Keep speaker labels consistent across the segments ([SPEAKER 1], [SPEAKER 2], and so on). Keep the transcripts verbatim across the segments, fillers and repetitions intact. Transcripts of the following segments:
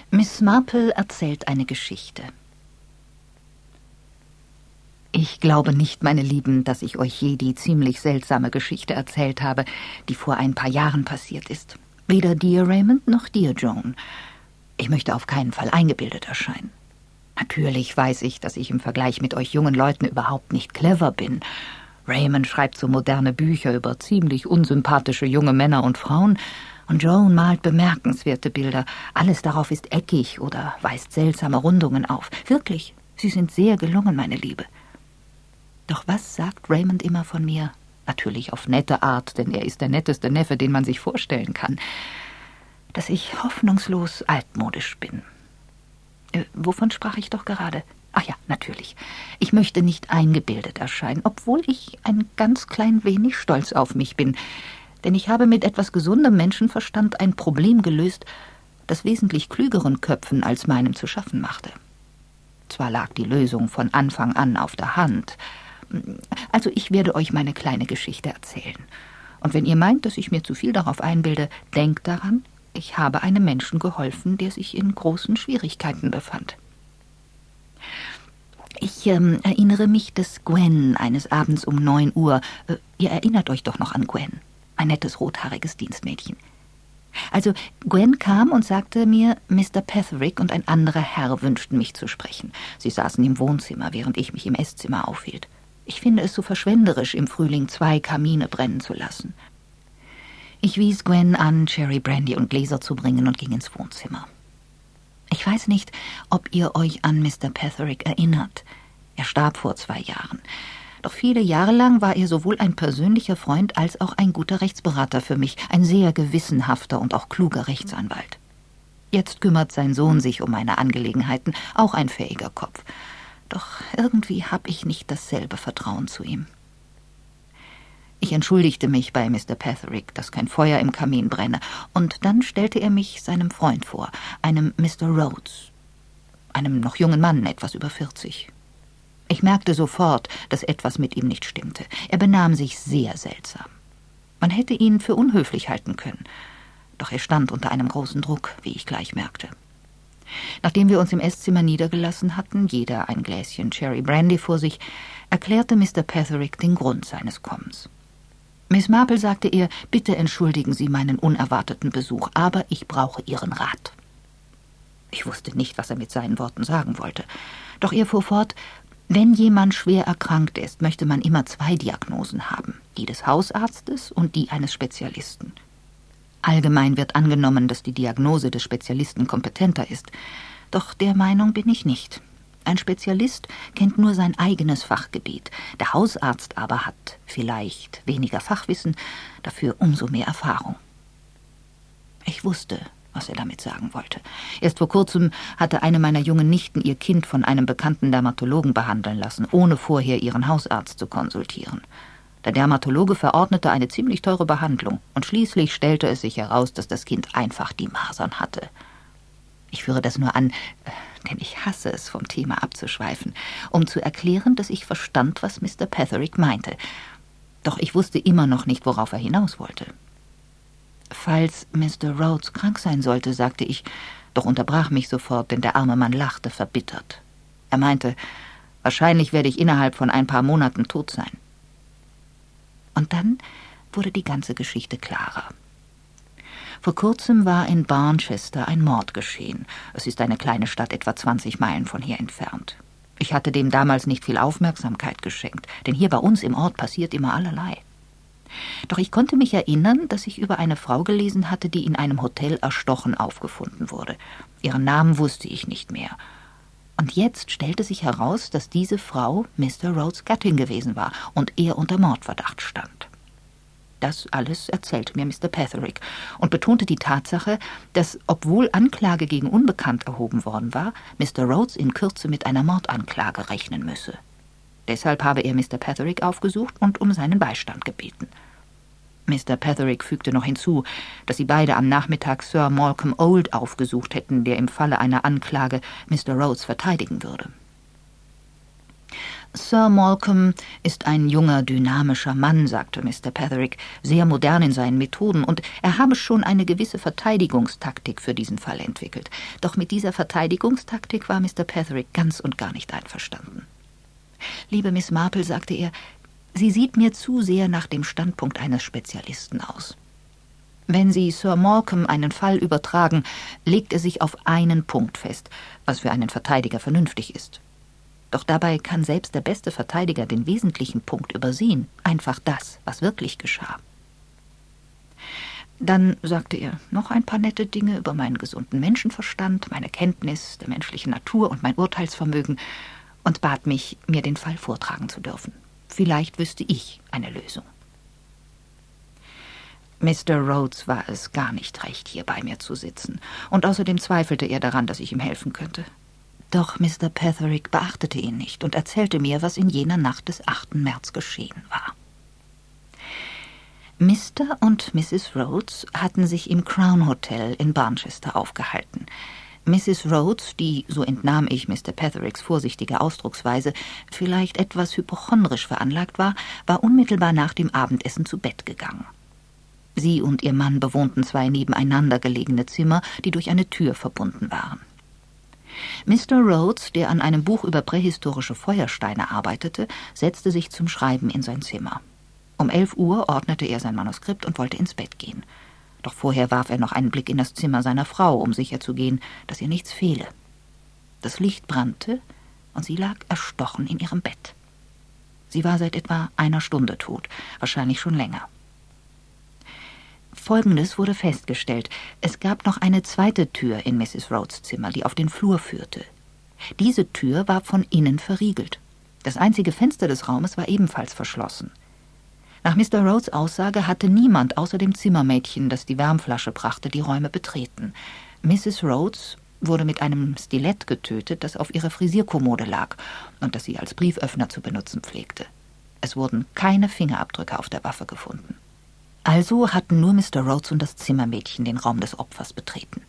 [SPEAKER 1] Miss Marple erzählt eine Geschichte. Ich glaube nicht, meine Lieben, dass ich euch je die ziemlich seltsame Geschichte erzählt habe, die vor ein paar Jahren passiert ist. Weder dir, Raymond, noch dir, Joan. Ich möchte auf keinen Fall eingebildet erscheinen. Natürlich weiß ich, dass ich im Vergleich mit euch jungen Leuten überhaupt nicht clever bin. Raymond schreibt so moderne Bücher über ziemlich unsympathische junge Männer und Frauen, und Joan malt bemerkenswerte Bilder. Alles darauf ist eckig oder weist seltsame Rundungen auf. Wirklich, sie sind sehr gelungen, meine Liebe. Doch was sagt Raymond immer von mir? Natürlich auf nette Art, denn er ist der netteste Neffe, den man sich vorstellen kann. Dass ich hoffnungslos altmodisch bin. Äh, wovon sprach ich doch gerade? Ach ja, natürlich. Ich möchte nicht eingebildet erscheinen, obwohl ich ein ganz klein wenig stolz auf mich bin. Denn ich habe mit etwas gesundem Menschenverstand ein Problem gelöst, das wesentlich klügeren Köpfen als meinem zu schaffen machte. Zwar lag die Lösung von Anfang an auf der Hand. Also ich werde euch meine kleine Geschichte erzählen. Und wenn ihr meint, dass ich mir zu viel darauf einbilde, denkt daran, ich habe einem Menschen geholfen, der sich in großen Schwierigkeiten befand. Ich ähm, erinnere mich, dass Gwen eines Abends um neun Uhr, äh, ihr erinnert euch doch noch an Gwen, ein nettes rothaariges Dienstmädchen. Also Gwen kam und sagte mir, Mister Petherick und ein anderer Herr wünschten mich zu sprechen. Sie saßen im Wohnzimmer, während ich mich im Esszimmer aufhielt. Ich finde es so verschwenderisch, im Frühling zwei Kamine brennen zu lassen. Ich wies Gwen an, Cherry Brandy und Gläser zu bringen und ging ins Wohnzimmer. Ich weiß nicht, ob ihr euch an Mister Petherick erinnert. Er starb vor zwei Jahren. Doch viele Jahre lang war er sowohl ein persönlicher Freund als auch ein guter Rechtsberater für mich, ein sehr gewissenhafter und auch kluger Rechtsanwalt. Jetzt kümmert sein Sohn sich um meine Angelegenheiten, auch ein fähiger Kopf. Doch irgendwie habe ich nicht dasselbe Vertrauen zu ihm. Ich entschuldigte mich bei Mister Petherick, dass kein Feuer im Kamin brenne, und dann stellte er mich seinem Freund vor, einem Mister Rhodes, einem noch jungen Mann, etwas über vierzig. Ich merkte sofort, dass etwas mit ihm nicht stimmte. Er benahm sich sehr seltsam. Man hätte ihn für unhöflich halten können, doch er stand unter einem großen Druck, wie ich gleich merkte. Nachdem wir uns im Esszimmer niedergelassen hatten, jeder ein Gläschen Cherry Brandy vor sich, erklärte Mister Petherick den Grund seines Kommens. Miss Marple, sagte er, bitte entschuldigen Sie meinen unerwarteten Besuch, aber ich brauche Ihren Rat. Ich wusste nicht, was er mit seinen Worten sagen wollte. Doch er fuhr fort, wenn jemand schwer erkrankt ist, möchte man immer zwei Diagnosen haben, die des Hausarztes und die eines Spezialisten. Allgemein wird angenommen, dass die Diagnose des Spezialisten kompetenter ist. Doch der Meinung bin ich nicht. Ein Spezialist kennt nur sein eigenes Fachgebiet. Der Hausarzt aber hat vielleicht weniger Fachwissen, dafür umso mehr Erfahrung. Ich wusste, was er damit sagen wollte. Erst vor kurzem hatte eine meiner jungen Nichten ihr Kind von einem bekannten Dermatologen behandeln lassen, ohne vorher ihren Hausarzt zu konsultieren. Der Dermatologe verordnete eine ziemlich teure Behandlung, und schließlich stellte es sich heraus, dass das Kind einfach die Masern hatte. Ich führe das nur an, denn ich hasse es, vom Thema abzuschweifen, um zu erklären, dass ich verstand, was Mister Petherick meinte. Doch ich wusste immer noch nicht, worauf er hinaus wollte. Falls Mister Rhodes krank sein sollte, sagte ich, doch unterbrach mich sofort, denn der arme Mann lachte verbittert. Er meinte, wahrscheinlich werde ich innerhalb von ein paar Monaten tot sein. Und dann wurde die ganze Geschichte klarer. Vor kurzem war in Barnchester ein Mord geschehen. Es ist eine kleine Stadt, etwa zwanzig Meilen von hier entfernt. Ich hatte dem damals nicht viel Aufmerksamkeit geschenkt, denn hier bei uns im Ort passiert immer allerlei. Doch ich konnte mich erinnern, dass ich über eine Frau gelesen hatte, die in einem Hotel erstochen aufgefunden wurde. Ihren Namen wusste ich nicht mehr. Und jetzt stellte sich heraus, dass diese Frau Mister Rhodes' Gattin gewesen war und er unter Mordverdacht stand. Das alles erzählte mir Mister Petherick und betonte die Tatsache, dass, obwohl Anklage gegen Unbekannt erhoben worden war, Mister Rhodes in Kürze mit einer Mordanklage rechnen müsse. Deshalb habe er Mister Petherick aufgesucht und um seinen Beistand gebeten. Mister Petherick fügte noch hinzu, dass sie beide am Nachmittag Sir Malcolm Old aufgesucht hätten, der im Falle einer Anklage Mister Rhodes verteidigen würde. Sir Malcolm ist ein junger, dynamischer Mann, sagte Mister Petherick, sehr modern in seinen Methoden, und er habe schon eine gewisse Verteidigungstaktik für diesen Fall entwickelt. Doch mit dieser Verteidigungstaktik war Mister Petherick ganz und gar nicht einverstanden. »Liebe Miss Marple«, sagte er, »Sie sieht mir zu sehr nach dem Standpunkt eines Spezialisten aus. Wenn Sie Sir Malcolm einen Fall übertragen, legt er sich auf einen Punkt fest, was für einen Verteidiger vernünftig ist. Doch dabei kann selbst der beste Verteidiger den wesentlichen Punkt übersehen, einfach das, was wirklich geschah.« Dann sagte er noch ein paar nette Dinge über meinen gesunden Menschenverstand, meine Kenntnis der menschlichen Natur und mein Urteilsvermögen und bat mich, mir den Fall vortragen zu dürfen. Vielleicht wüsste ich eine Lösung. Mister Rhodes war es gar nicht recht, hier bei mir zu sitzen, und außerdem zweifelte er daran, dass ich ihm helfen könnte. Doch Mister Petherick beachtete ihn nicht und erzählte mir, was in jener Nacht des achten März geschehen war. Mister und Misses Rhodes hatten sich im Crown Hotel in Barnchester aufgehalten. Misses Rhodes, die, so entnahm ich Mister Pethericks vorsichtige Ausdrucksweise, vielleicht etwas hypochondrisch veranlagt war, war unmittelbar nach dem Abendessen zu Bett gegangen. Sie und ihr Mann bewohnten zwei nebeneinander gelegene Zimmer, die durch eine Tür verbunden waren. Mister Rhodes, der an einem Buch über prähistorische Feuersteine arbeitete, setzte sich zum Schreiben in sein Zimmer. Um elf Uhr ordnete er sein Manuskript und wollte ins Bett gehen. Doch vorher warf er noch einen Blick in das Zimmer seiner Frau, um sicherzugehen, dass ihr nichts fehle. Das Licht brannte, und sie lag erstochen in ihrem Bett. Sie war seit etwa einer Stunde tot, wahrscheinlich schon länger. Folgendes wurde festgestellt: Es gab noch eine zweite Tür in Misses Rhodes Zimmer, die auf den Flur führte. Diese Tür war von innen verriegelt. Das einzige Fenster des Raumes war ebenfalls verschlossen. Nach Mister Rhodes Aussage hatte niemand außer dem Zimmermädchen, das die Wärmflasche brachte, die Räume betreten. Misses Rhodes wurde mit einem Stilett getötet, das auf ihrer Frisierkommode lag und das sie als Brieföffner zu benutzen pflegte. Es wurden keine Fingerabdrücke auf der Waffe gefunden. Also hatten nur Mister Rhodes und das Zimmermädchen den Raum des Opfers betreten.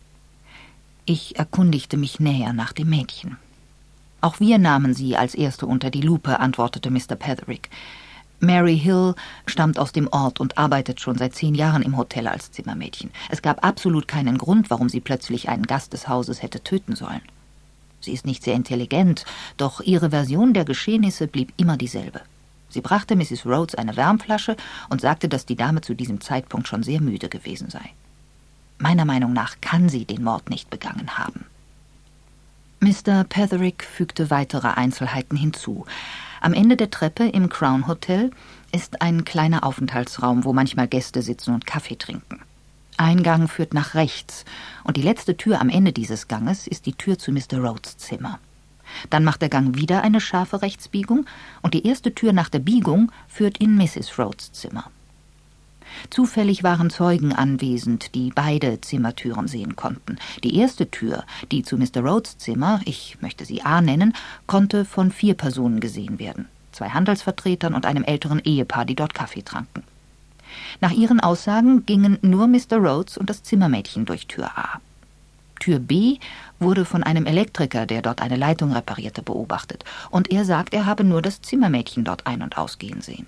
[SPEAKER 1] Ich erkundigte mich näher nach dem Mädchen. »Auch wir nahmen sie als Erste unter die Lupe«, antwortete Mister Petherick. »Mary Hill stammt aus dem Ort und arbeitet schon seit zehn Jahren im Hotel als Zimmermädchen. Es gab absolut keinen Grund, warum sie plötzlich einen Gast des Hauses hätte töten sollen. Sie ist nicht sehr intelligent, doch ihre Version der Geschehnisse blieb immer dieselbe. Sie brachte Misses Rhodes eine Wärmflasche und sagte, dass die Dame zu diesem Zeitpunkt schon sehr müde gewesen sei. Meiner Meinung nach kann sie den Mord nicht begangen haben.« Mister Petherick fügte weitere Einzelheiten hinzu. Am Ende der Treppe im Crown Hotel ist ein kleiner Aufenthaltsraum, wo manchmal Gäste sitzen und Kaffee trinken. Eingang führt nach rechts, und die letzte Tür am Ende dieses Ganges ist die Tür zu Mister Rhodes Zimmer. Dann macht der Gang wieder eine scharfe Rechtsbiegung, und die erste Tür nach der Biegung führt in Misses Rhodes Zimmer. Zufällig waren Zeugen anwesend, die beide Zimmertüren sehen konnten. Die erste Tür, die zu Mister Rhodes Zimmer, ich möchte sie A nennen, konnte von vier Personen gesehen werden. Zwei Handelsvertretern und einem älteren Ehepaar, die dort Kaffee tranken. Nach ihren Aussagen gingen nur Mister Rhodes und das Zimmermädchen durch Tür A. Tür B wurde von einem Elektriker, der dort eine Leitung reparierte, beobachtet, und er sagt, er habe nur das Zimmermädchen dort ein- und ausgehen sehen.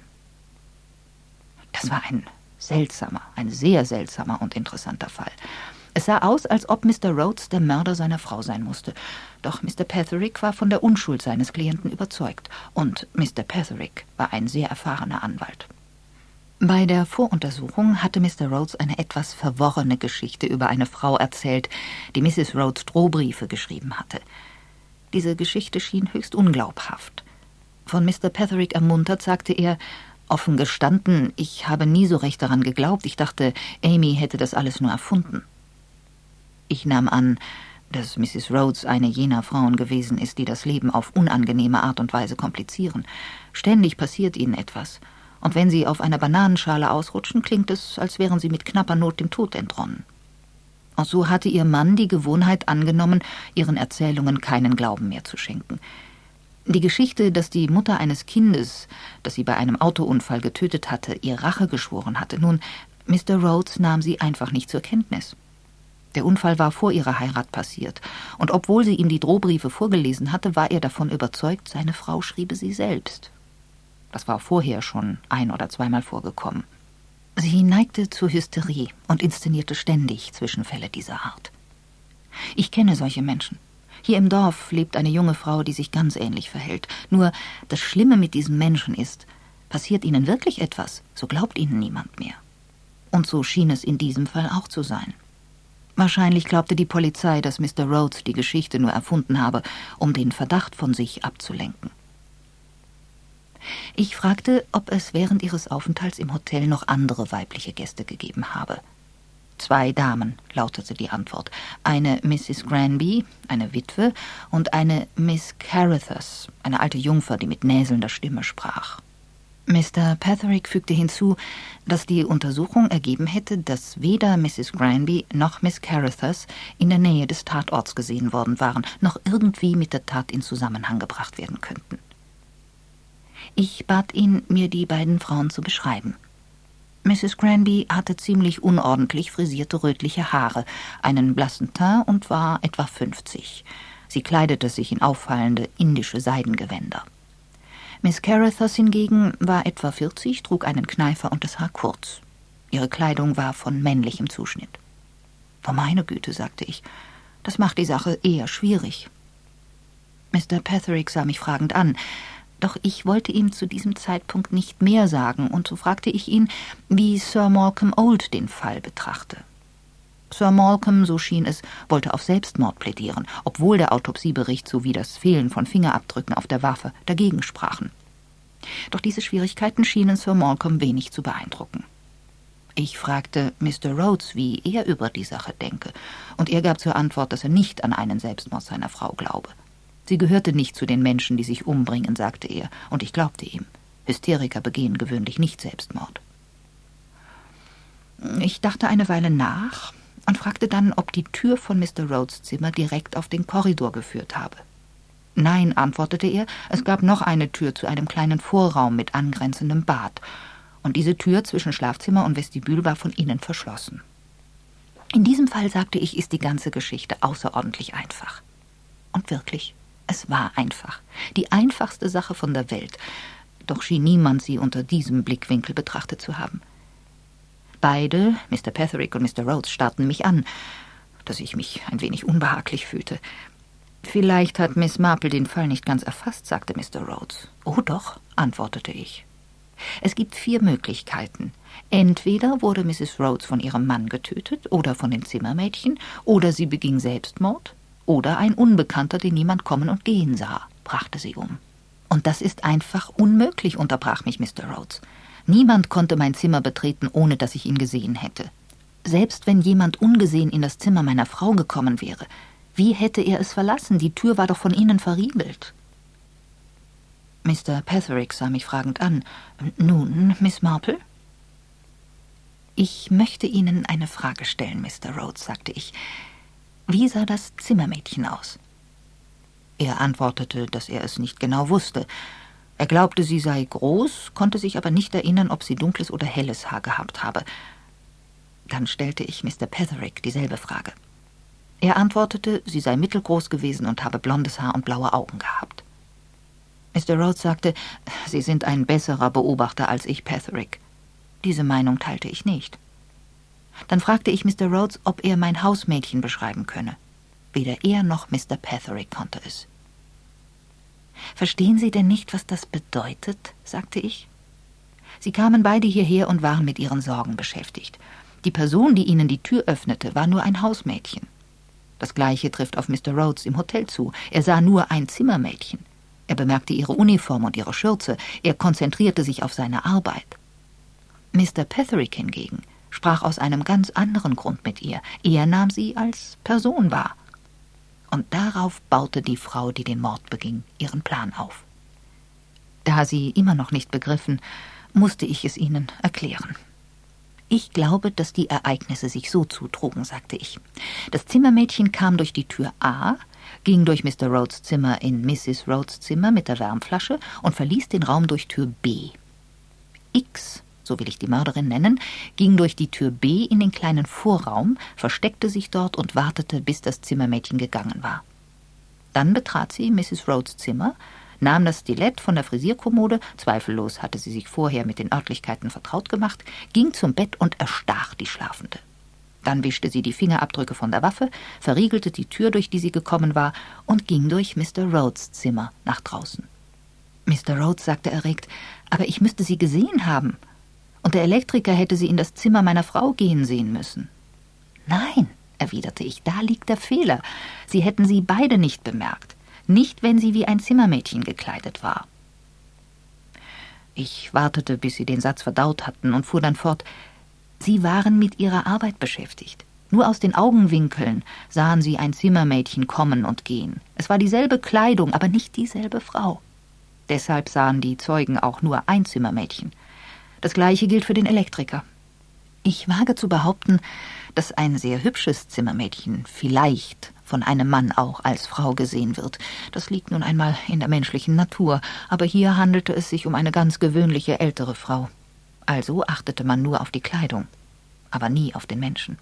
[SPEAKER 1] Das war ein seltsamer, ein sehr seltsamer und interessanter Fall. Es sah aus, als ob Mister Rhodes der Mörder seiner Frau sein musste. Doch Mister Petherick war von der Unschuld seines Klienten überzeugt. Und Mister Petherick war ein sehr erfahrener Anwalt. Bei der Voruntersuchung hatte Mister Rhodes eine etwas verworrene Geschichte über eine Frau erzählt, die Misses Rhodes Drohbriefe geschrieben hatte. Diese Geschichte schien höchst unglaubhaft. Von Mister Petherick ermuntert, sagte er: »Offen gestanden, ich habe nie so recht daran geglaubt. Ich dachte, Amy hätte das alles nur erfunden.« Ich nahm an, dass Misses Rhodes eine jener Frauen gewesen ist, die das Leben auf unangenehme Art und Weise komplizieren. Ständig passiert ihnen etwas. Und wenn sie auf einer Bananenschale ausrutschen, klingt es, als wären sie mit knapper Not dem Tod entronnen. Und so hatte ihr Mann die Gewohnheit angenommen, ihren Erzählungen keinen Glauben mehr zu schenken. Die Geschichte, dass die Mutter eines Kindes, das sie bei einem Autounfall getötet hatte, ihr Rache geschworen hatte, nun, Mister Rhodes nahm sie einfach nicht zur Kenntnis. Der Unfall war vor ihrer Heirat passiert, und obwohl sie ihm die Drohbriefe vorgelesen hatte, war er davon überzeugt, seine Frau schriebe sie selbst. Das war vorher schon ein- oder zweimal vorgekommen. Sie neigte zur Hysterie und inszenierte ständig Zwischenfälle dieser Art. Ich kenne solche Menschen. Hier im Dorf lebt eine junge Frau, die sich ganz ähnlich verhält. Nur das Schlimme mit diesen Menschen ist, passiert ihnen wirklich etwas, so glaubt ihnen niemand mehr. Und so schien es in diesem Fall auch zu sein. Wahrscheinlich glaubte die Polizei, dass Mister Rhodes die Geschichte nur erfunden habe, um den Verdacht von sich abzulenken. Ich fragte, ob es während ihres Aufenthalts im Hotel noch andere weibliche Gäste gegeben habe. Zwei Damen, lautete die Antwort. Eine Misses Granby, eine Witwe, und eine Miss Carruthers, eine alte Jungfer, die mit näselnder Stimme sprach. Mister Petherick fügte hinzu, dass die Untersuchung ergeben hätte, dass weder Misses Granby noch Miss Carruthers in der Nähe des Tatorts gesehen worden waren, noch irgendwie mit der Tat in Zusammenhang gebracht werden könnten. Ich bat ihn, mir die beiden Frauen zu beschreiben. Misses Granby hatte ziemlich unordentlich frisierte rötliche Haare, einen blassen Teint und war etwa fünfzig. Sie kleidete sich in auffallende indische Seidengewänder. Miss Carruthers hingegen war etwa vierzig, trug einen Kneifer und das Haar kurz. Ihre Kleidung war von männlichem Zuschnitt. »Oh, meine Güte«, sagte ich, »das macht die Sache eher schwierig.« Mister Petherick sah mich fragend an, doch ich wollte ihm zu diesem Zeitpunkt nicht mehr sagen, und so fragte ich ihn, wie Sir Malcolm Old den Fall betrachte. Sir Malcolm, so schien es, wollte auf Selbstmord plädieren, obwohl der Autopsiebericht sowie das Fehlen von Fingerabdrücken auf der Waffe dagegen sprachen. Doch diese Schwierigkeiten schienen Sir Malcolm wenig zu beeindrucken. Ich fragte Mister Rhodes, wie er über die Sache denke, und er gab zur Antwort, dass er nicht an einen Selbstmord seiner Frau glaube. Sie gehörte nicht zu den Menschen, die sich umbringen, sagte er, und ich glaubte ihm. Hysteriker begehen gewöhnlich nicht Selbstmord. Ich dachte eine Weile nach und fragte dann, ob die Tür von Mister Rhodes Zimmer direkt auf den Korridor geführt habe. Nein, antwortete er, es gab noch eine Tür zu einem kleinen Vorraum mit angrenzendem Bad, und diese Tür zwischen Schlafzimmer und Vestibül war von innen verschlossen. In diesem Fall, sagte ich, ist die ganze Geschichte außerordentlich einfach. Und wirklich, es war einfach. Die einfachste Sache von der Welt. Doch schien niemand sie unter diesem Blickwinkel betrachtet zu haben. Beide, Mister Petherick und Mister Rhodes, starrten mich an, dass ich mich ein wenig unbehaglich fühlte. »Vielleicht hat Miss Marple den Fall nicht ganz erfasst«, sagte Mister Rhodes. »Oh doch«, antwortete ich. »Es gibt vier Möglichkeiten. Entweder wurde Misses Rhodes von ihrem Mann getötet oder von den Zimmermädchen, oder sie beging Selbstmord, oder ein Unbekannter, den niemand kommen und gehen sah«, brachte sie um. »Und das ist einfach unmöglich«, unterbrach mich Mister Rhodes. »Niemand konnte mein Zimmer betreten, ohne dass ich ihn gesehen hätte. Selbst wenn jemand ungesehen in das Zimmer meiner Frau gekommen wäre, wie hätte er es verlassen? Die Tür war doch von innen verriegelt.« Mister Petherick sah mich fragend an. »Nun, Miss Marple?« »Ich möchte Ihnen eine Frage stellen, Mister Rhodes«, sagte ich. »Wie sah das Zimmermädchen aus?« Er antwortete, dass er es nicht genau wusste. Er glaubte, sie sei groß, konnte sich aber nicht erinnern, ob sie dunkles oder helles Haar gehabt habe. Dann stellte ich Mister Petherick dieselbe Frage. Er antwortete, sie sei mittelgroß gewesen und habe blondes Haar und blaue Augen gehabt. Mister Rhodes sagte, Sie sind ein besserer Beobachter als ich, Petherick. Diese Meinung teilte ich nicht. Dann fragte ich Mister Rhodes, ob er mein Hausmädchen beschreiben könne. Weder er noch Mister Petherick konnte es. »Verstehen Sie denn nicht, was das bedeutet?«, sagte ich. Sie kamen beide hierher und waren mit ihren Sorgen beschäftigt. Die Person, die ihnen die Tür öffnete, war nur ein Hausmädchen. Das Gleiche trifft auf Mister Rhodes im Hotel zu. Er sah nur ein Zimmermädchen. Er bemerkte ihre Uniform und ihre Schürze. Er konzentrierte sich auf seine Arbeit. Mister Petherick hingegen sprach aus einem ganz anderen Grund mit ihr. Er nahm sie als Person wahr. Und darauf baute die Frau, die den Mord beging, ihren Plan auf. Da sie immer noch nicht begriffen, musste ich es ihnen erklären. »Ich glaube, dass die Ereignisse sich so zutrugen«, sagte ich. »Das Zimmermädchen kam durch die Tür A, ging durch Mister Rhodes Zimmer in Misses Rhodes Zimmer mit der Wärmflasche und verließ den Raum durch Tür B. X so will ich die Mörderin nennen, ging durch die Tür B in den kleinen Vorraum, versteckte sich dort und wartete, bis das Zimmermädchen gegangen war. Dann betrat sie Misses Rhodes Zimmer, nahm das Stilett von der Frisierkommode, zweifellos hatte sie sich vorher mit den Örtlichkeiten vertraut gemacht, ging zum Bett und erstach die Schlafende. Dann wischte sie die Fingerabdrücke von der Waffe, verriegelte die Tür, durch die sie gekommen war, und ging durch Mister Rhodes Zimmer nach draußen. Mister Rhodes sagte erregt, aber ich müsste sie gesehen haben. Und der Elektriker hätte sie in das Zimmer meiner Frau gehen sehen müssen. Nein, erwiderte ich, da liegt der Fehler. Sie hätten sie beide nicht bemerkt. Nicht, wenn sie wie ein Zimmermädchen gekleidet war. Ich wartete, bis sie den Satz verdaut hatten und fuhr dann fort. Sie waren mit ihrer Arbeit beschäftigt. Nur aus den Augenwinkeln sahen sie ein Zimmermädchen kommen und gehen. Es war dieselbe Kleidung, aber nicht dieselbe Frau. Deshalb sahen die Zeugen auch nur ein Zimmermädchen. Das Gleiche gilt für den Elektriker. Ich wage zu behaupten, dass ein sehr hübsches Zimmermädchen vielleicht von einem Mann auch als Frau gesehen wird. Das liegt nun einmal in der menschlichen Natur, aber hier handelte es sich um eine ganz gewöhnliche ältere Frau. Also achtete man nur auf die Kleidung, aber nie auf den Menschen.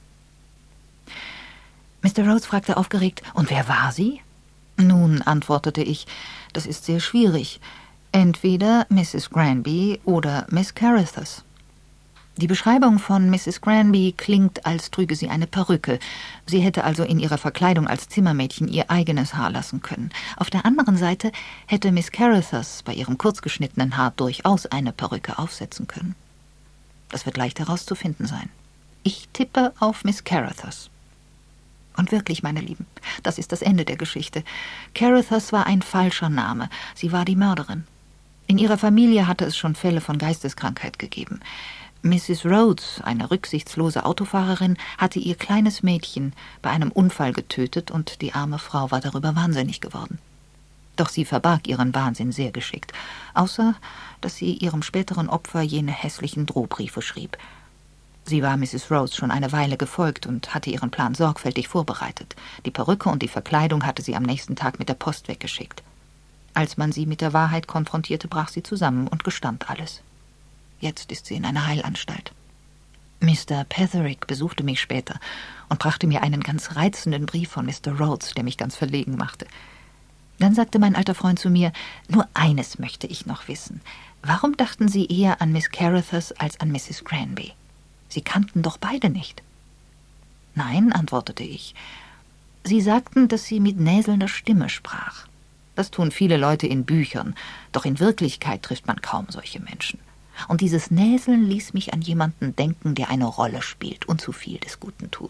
[SPEAKER 1] Mister Rhodes fragte aufgeregt, und wer war sie? Nun, antwortete ich, das ist sehr schwierig. Entweder Misses Granby oder Miss Carruthers. Die Beschreibung von Misses Granby klingt, als trüge sie eine Perücke. Sie hätte also in ihrer Verkleidung als Zimmermädchen ihr eigenes Haar lassen können. Auf der anderen Seite hätte Miss Carruthers bei ihrem kurzgeschnittenen Haar durchaus eine Perücke aufsetzen können. Das wird leicht herauszufinden sein. Ich tippe auf Miss Carruthers. Und wirklich, meine Lieben, das ist das Ende der Geschichte. Carruthers war ein falscher Name. Sie war die Mörderin. In ihrer Familie hatte es schon Fälle von Geisteskrankheit gegeben. Misses Rhodes, eine rücksichtslose Autofahrerin, hatte ihr kleines Mädchen bei einem Unfall getötet und die arme Frau war darüber wahnsinnig geworden. Doch sie verbarg ihren Wahnsinn sehr geschickt, außer dass sie ihrem späteren Opfer jene hässlichen Drohbriefe schrieb. Sie war Misses Rhodes schon eine Weile gefolgt und hatte ihren Plan sorgfältig vorbereitet. Die Perücke und die Verkleidung hatte sie am nächsten Tag mit der Post weggeschickt. Als man sie mit der Wahrheit konfrontierte, brach sie zusammen und gestand alles. Jetzt ist sie in einer Heilanstalt. Mister Petherick besuchte mich später und brachte mir einen ganz reizenden Brief von Mister Rhodes, der mich ganz verlegen machte. Dann sagte mein alter Freund zu mir, nur eines möchte ich noch wissen. Warum dachten Sie eher an Miss Carruthers als an Misses Granby? Sie kannten doch beide nicht. Nein, antwortete ich. Sie sagten, dass sie mit näselnder Stimme sprach. Das tun viele Leute in Büchern, doch in Wirklichkeit trifft man kaum solche Menschen. Und dieses Näseln ließ mich an jemanden denken, der eine Rolle spielt und zu viel des Guten tut.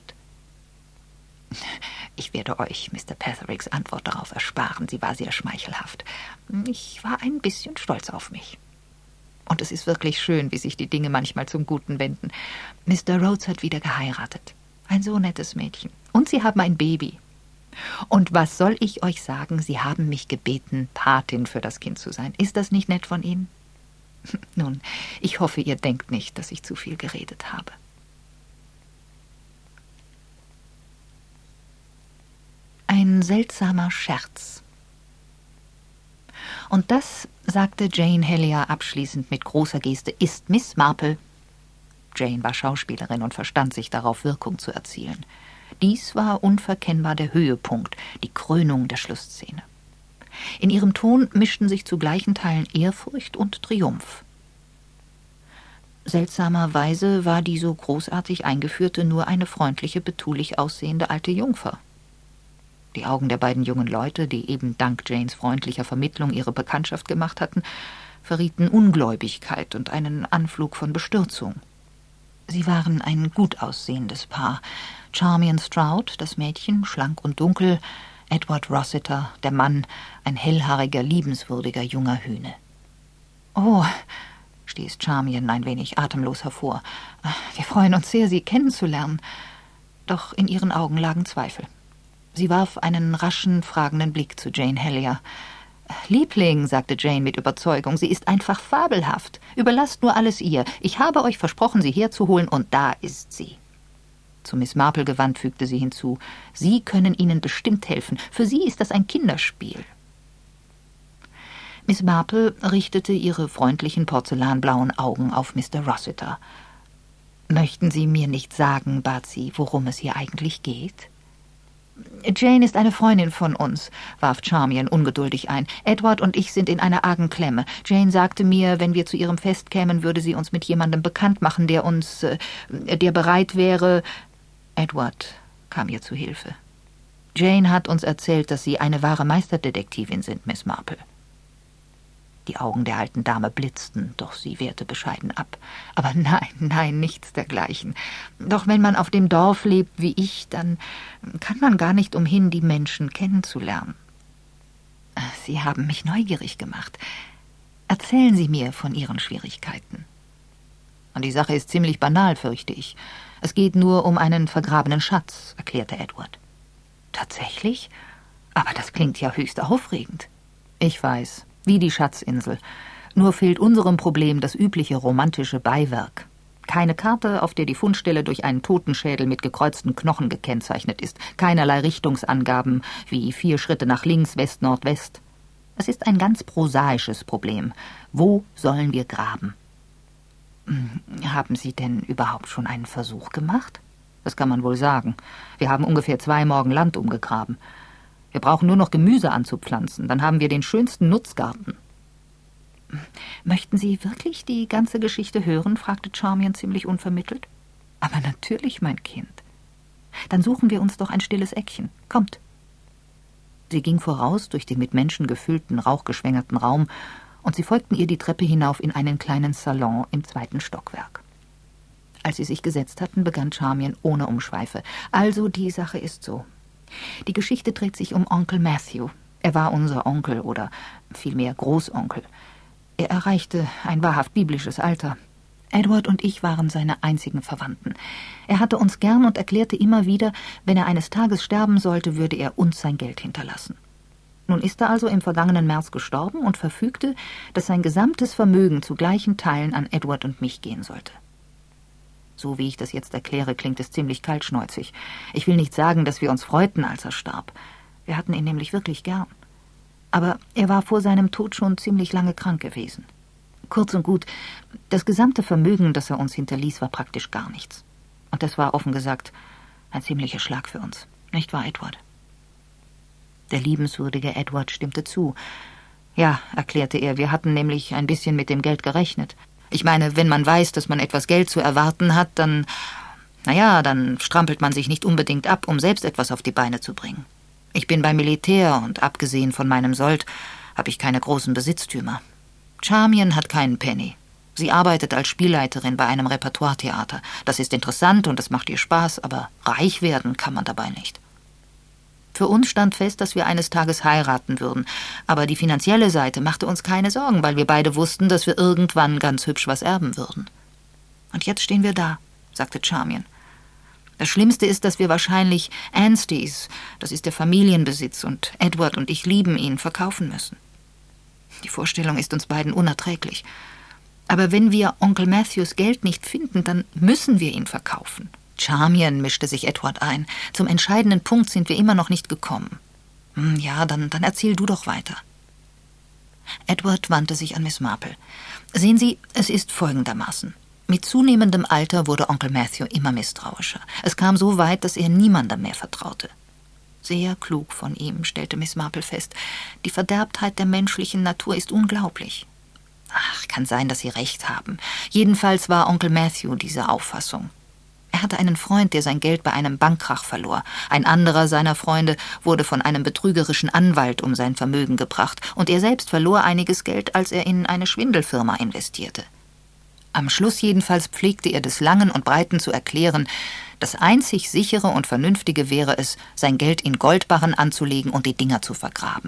[SPEAKER 1] Ich werde euch Mister Pethericks Antwort darauf ersparen. Sie war sehr schmeichelhaft. Ich war ein bisschen stolz auf mich. Und es ist wirklich schön, wie sich die Dinge manchmal zum Guten wenden. Mister Rhodes hat wieder geheiratet. Ein so nettes Mädchen. Und sie haben ein Baby. Und was soll ich euch sagen? Sie haben mich gebeten, Patin für das Kind zu sein. Ist das nicht nett von Ihnen? Nun, ich hoffe, ihr denkt nicht, dass ich zu viel geredet habe. Ein seltsamer Scherz. Und das, sagte Jane Hellier abschließend mit großer Geste, ist Miss Marple. Jane war Schauspielerin und verstand sich darauf, Wirkung zu erzielen. Dies war unverkennbar der Höhepunkt, die Krönung der Schlussszene. In ihrem Ton mischten sich zu gleichen Teilen Ehrfurcht und Triumph. Seltsamerweise war die so großartig eingeführte nur eine freundliche, betulich aussehende alte Jungfer. Die Augen der beiden jungen Leute, die eben dank Janes freundlicher Vermittlung ihre Bekanntschaft gemacht hatten, verrieten Ungläubigkeit und einen Anflug von Bestürzung. Sie waren ein gut aussehendes Paar. Charmian Stroud, das Mädchen, schlank und dunkel, Edward Rossiter, der Mann, ein hellhaariger, liebenswürdiger junger Hühne. »Oh«, stieß Charmian ein wenig atemlos hervor, »wir freuen uns sehr, Sie kennenzulernen.« Doch in ihren Augen lagen Zweifel. Sie warf einen raschen, fragenden Blick zu Jane Hellier. »Liebling«, sagte Jane mit Überzeugung, »sie ist einfach fabelhaft. Überlasst nur alles ihr. Ich habe euch versprochen, sie herzuholen, und da ist sie.« Zu Miss Marple gewandt fügte sie hinzu, »Sie können ihnen bestimmt helfen. Für sie ist das ein Kinderspiel.« Miss Marple richtete ihre freundlichen porzellanblauen Augen auf Mister Rossiter. »Möchten Sie mir nicht sagen«, bat sie, »worum es hier eigentlich geht?« »Jane ist eine Freundin von uns«, warf Charmian ungeduldig ein. »Edward und ich sind in einer argen Klemme. Jane sagte mir, wenn wir zu ihrem Fest kämen, würde sie uns mit jemandem bekannt machen, der uns, äh, der bereit wäre...« Edward kam ihr zu Hilfe. »Jane hat uns erzählt, dass Sie eine wahre Meisterdetektivin sind, Miss Marple.« Die Augen der alten Dame blitzten, doch sie wehrte bescheiden ab. »Aber nein, nein, nichts dergleichen. Doch wenn man auf dem Dorf lebt wie ich, dann kann man gar nicht umhin, die Menschen kennenzulernen.« »Sie haben mich neugierig gemacht. Erzählen Sie mir von Ihren Schwierigkeiten.« »Die Sache ist ziemlich banal, fürchte ich. Es geht nur um einen vergrabenen Schatz«, erklärte Edward. »Tatsächlich? Aber das klingt ja höchst aufregend.« »Ich weiß. Wie die Schatzinsel. Nur fehlt unserem Problem das übliche romantische Beiwerk. Keine Karte, auf der die Fundstelle durch einen Totenschädel mit gekreuzten Knochen gekennzeichnet ist. Keinerlei Richtungsangaben, wie vier Schritte nach links, West, Nordwest. Es ist ein ganz prosaisches Problem. Wo sollen wir graben?« »Haben Sie denn überhaupt schon einen Versuch gemacht?« »Das kann man wohl sagen. Wir haben ungefähr zwei Morgen Land umgegraben. Wir brauchen nur noch Gemüse anzupflanzen, dann haben wir den schönsten Nutzgarten.« »Möchten Sie wirklich die ganze Geschichte hören?« fragte Charmian ziemlich unvermittelt. »Aber natürlich, mein Kind. Dann suchen wir uns doch ein stilles Eckchen. Kommt.« Sie ging voraus durch den mit Menschen gefüllten, rauchgeschwängerten Raum, und sie folgten ihr die Treppe hinauf in einen kleinen Salon im zweiten Stockwerk. Als sie sich gesetzt hatten, begann Charmian ohne Umschweife. »Also, die Sache ist so. Die Geschichte dreht sich um Onkel Matthew. Er war unser Onkel oder vielmehr Großonkel. Er erreichte ein wahrhaft biblisches Alter. Edward und ich waren seine einzigen Verwandten. Er hatte uns gern und erklärte immer wieder, wenn er eines Tages sterben sollte, würde er uns sein Geld hinterlassen. Nun ist er also im vergangenen März gestorben und verfügte, dass sein gesamtes Vermögen zu gleichen Teilen an Edward und mich gehen sollte. So wie ich das jetzt erkläre, klingt es ziemlich kaltschnäuzig. Ich will nicht sagen, dass wir uns freuten, als er starb. Wir hatten ihn nämlich wirklich gern. Aber er war vor seinem Tod schon ziemlich lange krank gewesen. Kurz und gut, das gesamte Vermögen, das er uns hinterließ, war praktisch gar nichts. Und das war offen gesagt ein ziemlicher Schlag für uns. Nicht wahr, Edward?« Der liebenswürdige Edward stimmte zu. »Ja«, erklärte er, »wir hatten nämlich ein bisschen mit dem Geld gerechnet. Ich meine, wenn man weiß, dass man etwas Geld zu erwarten hat, dann, naja, dann strampelt man sich nicht unbedingt ab, um selbst etwas auf die Beine zu bringen. Ich bin beim Militär und abgesehen von meinem Sold habe ich keine großen Besitztümer. Charmian hat keinen Penny. Sie arbeitet als Spielleiterin bei einem Repertoiretheater. Das ist interessant und es macht ihr Spaß, aber reich werden kann man dabei nicht. Für uns stand fest, dass wir eines Tages heiraten würden, aber die finanzielle Seite machte uns keine Sorgen, weil wir beide wussten, dass wir irgendwann ganz hübsch was erben würden. Und jetzt stehen wir da«, sagte Charmian. »Das Schlimmste ist, dass wir wahrscheinlich Anstey's, das ist der Familienbesitz, und Edward und ich lieben ihn, verkaufen müssen. Die Vorstellung ist uns beiden unerträglich. Aber wenn wir Onkel Matthews Geld nicht finden, dann müssen wir ihn verkaufen.« »Charmian«, mischte sich Edward ein, »zum entscheidenden Punkt sind wir immer noch nicht gekommen.« »Hm, ja, dann, dann erzähl du doch weiter.« Edward wandte sich an Miss Marple. »Sehen Sie, es ist folgendermaßen. Mit zunehmendem Alter wurde Onkel Matthew immer misstrauischer. Es kam so weit, dass er niemandem mehr vertraute. Sehr klug von ihm«, stellte Miss Marple fest. »Die Verderbtheit der menschlichen Natur ist unglaublich.« »Ach, kann sein, dass Sie recht haben. Jedenfalls war Onkel Matthew dieser Auffassung. Er hatte einen Freund, der sein Geld bei einem Bankkrach verlor. Ein anderer seiner Freunde wurde von einem betrügerischen Anwalt um sein Vermögen gebracht, und er selbst verlor einiges Geld, als er in eine Schwindelfirma investierte. Am Schluss jedenfalls pflegte er des Langen und Breiten zu erklären, das einzig sichere und Vernünftige wäre es, sein Geld in Goldbarren anzulegen und die Dinger zu vergraben.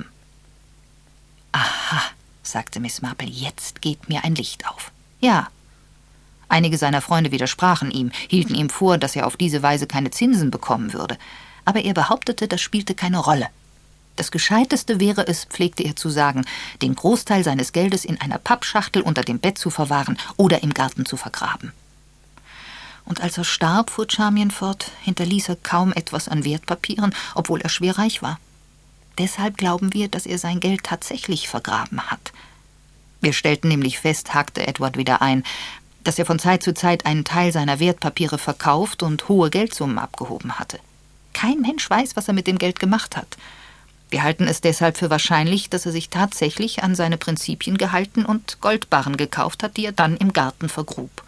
[SPEAKER 1] »Aha«, sagte Miss Marple, »jetzt geht mir ein Licht auf. Ja.« Einige seiner Freunde widersprachen ihm, hielten ihm vor, dass er auf diese Weise keine Zinsen bekommen würde. Aber er behauptete, das spielte keine Rolle. Das Gescheiteste wäre es, pflegte er zu sagen, den Großteil seines Geldes in einer Pappschachtel unter dem Bett zu verwahren oder im Garten zu vergraben. Und als er starb, fuhr Charmian fort, hinterließ er kaum etwas an Wertpapieren, obwohl er schwer reich war. Deshalb glauben wir, dass er sein Geld tatsächlich vergraben hat. Wir stellten nämlich fest, hakte Edward wieder ein, dass er von Zeit zu Zeit einen Teil seiner Wertpapiere verkauft und hohe Geldsummen abgehoben hatte. Kein Mensch weiß, was er mit dem Geld gemacht hat. Wir halten es deshalb für wahrscheinlich, dass er sich tatsächlich an seine Prinzipien gehalten und Goldbarren gekauft hat, die er dann im Garten vergrub.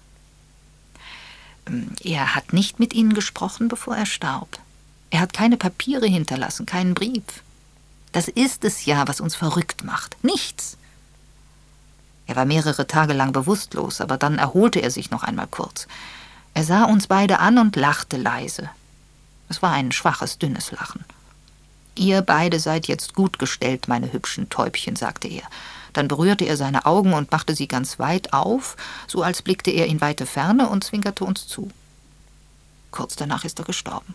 [SPEAKER 1] Er hat nicht mit Ihnen gesprochen, bevor er starb. Er hat keine Papiere hinterlassen, keinen Brief. Das ist es ja, was uns verrückt macht. Nichts. Er war mehrere Tage lang bewusstlos, aber dann erholte er sich noch einmal kurz. Er sah uns beide an und lachte leise. Es war ein schwaches, dünnes Lachen. »Ihr beide seid jetzt gut gestellt, meine hübschen Täubchen«, sagte er. Dann berührte er seine Augen und machte sie ganz weit auf, so als blickte er in weite Ferne und zwinkerte uns zu. Kurz danach ist er gestorben.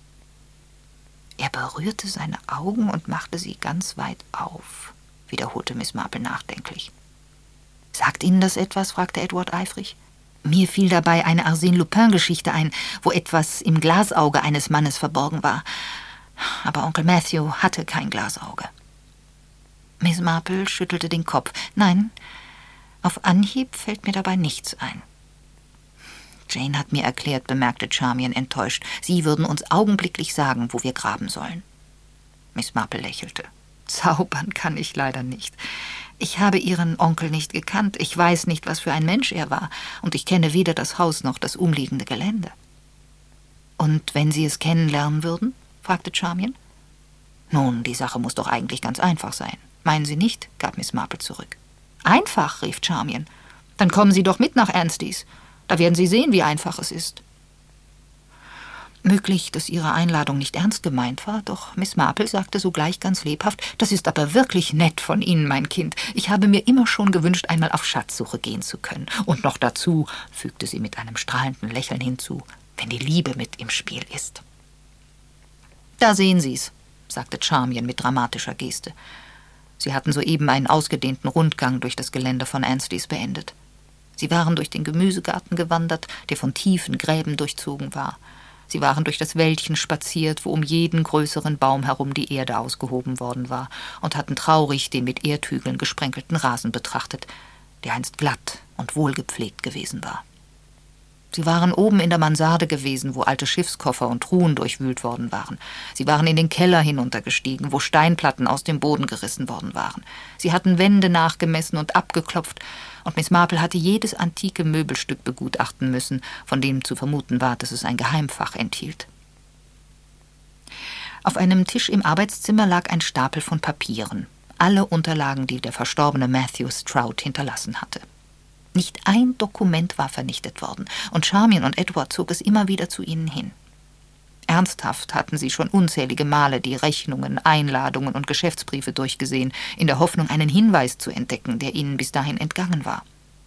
[SPEAKER 1] Er berührte seine Augen und machte sie ganz weit auf, wiederholte Miss Marple nachdenklich. »Sagt Ihnen das etwas?« fragte Edward eifrig. »Mir fiel dabei eine Arsène Lupin-Geschichte ein, wo etwas im Glasauge eines Mannes verborgen war. Aber Onkel Matthew hatte kein Glasauge.« Miss Marple schüttelte den Kopf. »Nein, auf Anhieb fällt mir dabei nichts ein.« »Jane hat mir erklärt«, bemerkte Charmian enttäuscht, »Sie würden uns augenblicklich sagen, wo wir graben sollen.« Miss Marple lächelte. »Zaubern kann ich leider nicht. Ich habe Ihren Onkel nicht gekannt. Ich weiß nicht, was für ein Mensch er war. Und ich kenne weder das Haus noch das umliegende Gelände.« »Und wenn Sie es kennenlernen würden?« fragte Charmian. »Nun, die Sache muss doch eigentlich ganz einfach sein. Meinen Sie nicht?« gab Miss Marple zurück. »Einfach«, rief Charmian. »Dann kommen Sie doch mit nach Anstey's. Da werden Sie sehen, wie einfach es ist.« Möglich, dass Ihre Einladung nicht ernst gemeint war, doch Miss Marple sagte sogleich ganz lebhaft, »Das ist aber wirklich nett von Ihnen, mein Kind. Ich habe mir immer schon gewünscht, einmal auf Schatzsuche gehen zu können. Und noch dazu«, fügte sie mit einem strahlenden Lächeln hinzu, »wenn die Liebe mit im Spiel ist.« »Da sehen Sie's«, sagte Charmian mit dramatischer Geste. Sie hatten soeben einen ausgedehnten Rundgang durch das Gelände von Anstey's beendet. Sie waren durch den Gemüsegarten gewandert, der von tiefen Gräben durchzogen war. Sie waren durch das Wäldchen spaziert, wo um jeden größeren Baum herum die Erde ausgehoben worden war, und hatten traurig den mit Erdhügeln gesprenkelten Rasen betrachtet, der einst glatt und wohlgepflegt gewesen war. Sie waren oben in der Mansarde gewesen, wo alte Schiffskoffer und Truhen durchwühlt worden waren. Sie waren in den Keller hinuntergestiegen, wo Steinplatten aus dem Boden gerissen worden waren. Sie hatten Wände nachgemessen und abgeklopft, und Miss Marple hatte jedes antike Möbelstück begutachten müssen, von dem zu vermuten war, dass es ein Geheimfach enthielt. Auf einem Tisch im Arbeitszimmer lag ein Stapel von Papieren, alle Unterlagen, die der verstorbene Matthew Stroud hinterlassen hatte. Nicht ein Dokument war vernichtet worden, und Charmian und Edward zog es immer wieder zu ihnen hin. Ernsthaft hatten sie schon unzählige Male die Rechnungen, Einladungen und Geschäftsbriefe durchgesehen, in der Hoffnung, einen Hinweis zu entdecken, der ihnen bis dahin entgangen war.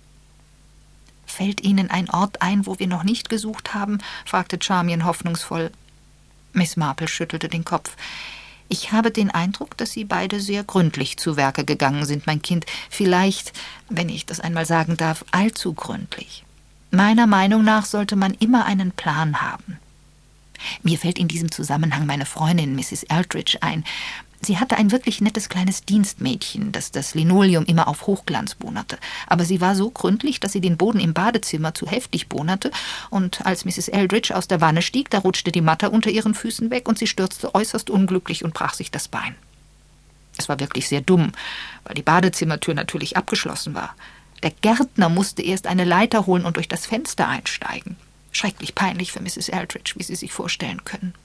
[SPEAKER 1] »Fällt Ihnen ein Ort ein, wo wir noch nicht gesucht haben?« fragte Charmian hoffnungsvoll. Miss Marple schüttelte den Kopf. »Ich habe den Eindruck, dass Sie beide sehr gründlich zu Werke gegangen sind, mein Kind. Vielleicht, wenn ich das einmal sagen darf, allzu gründlich. Meiner Meinung nach sollte man immer einen Plan haben. Mir fällt in diesem Zusammenhang meine Freundin Misses Eldridge ein. Sie hatte ein wirklich nettes kleines Dienstmädchen, das das Linoleum immer auf Hochglanz bonerte. Aber sie war so gründlich, dass sie den Boden im Badezimmer zu heftig bonerte, und als Misses Eldridge aus der Wanne stieg, da rutschte die Matte unter ihren Füßen weg und sie stürzte äußerst unglücklich und brach sich das Bein. Es war wirklich sehr dumm, weil die Badezimmertür natürlich abgeschlossen war. Der Gärtner musste erst eine Leiter holen und durch das Fenster einsteigen. Schrecklich peinlich für Misses Eldridge, wie Sie sich vorstellen können.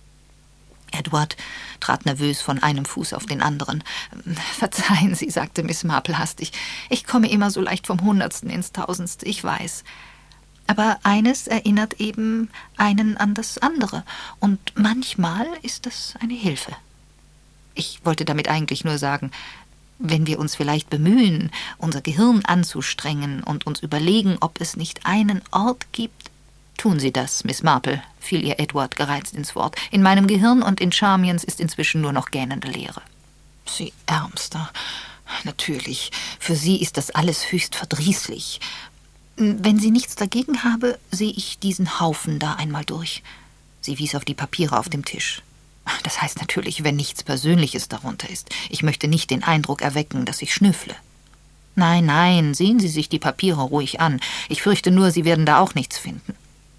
[SPEAKER 1] Edward trat nervös von einem Fuß auf den anderen. »Verzeihen Sie«, sagte Miss Marple hastig, »ich komme immer so leicht vom Hundertsten ins Tausendste, ich weiß. Aber eines erinnert eben einen an das andere, und manchmal ist das eine Hilfe. Ich wollte damit eigentlich nur sagen, wenn wir uns vielleicht bemühen, unser Gehirn anzustrengen und uns überlegen, ob es nicht einen Ort gibt.« »Tun Sie das, Miss Marple«, fiel ihr Edward gereizt ins Wort. »In meinem Gehirn und in Charmians ist inzwischen nur noch gähnende Leere.« »Sie Ärmster, natürlich, für Sie ist das alles höchst verdrießlich. Wenn sie nichts dagegen habe, sehe ich diesen Haufen da einmal durch.« Sie wies auf die Papiere auf dem Tisch. Das heißt natürlich, wenn nichts Persönliches darunter ist. Ich möchte nicht den Eindruck erwecken, dass ich schnüffle. Nein, nein, sehen Sie sich die Papiere ruhig an. Ich fürchte nur, Sie werden da auch nichts finden.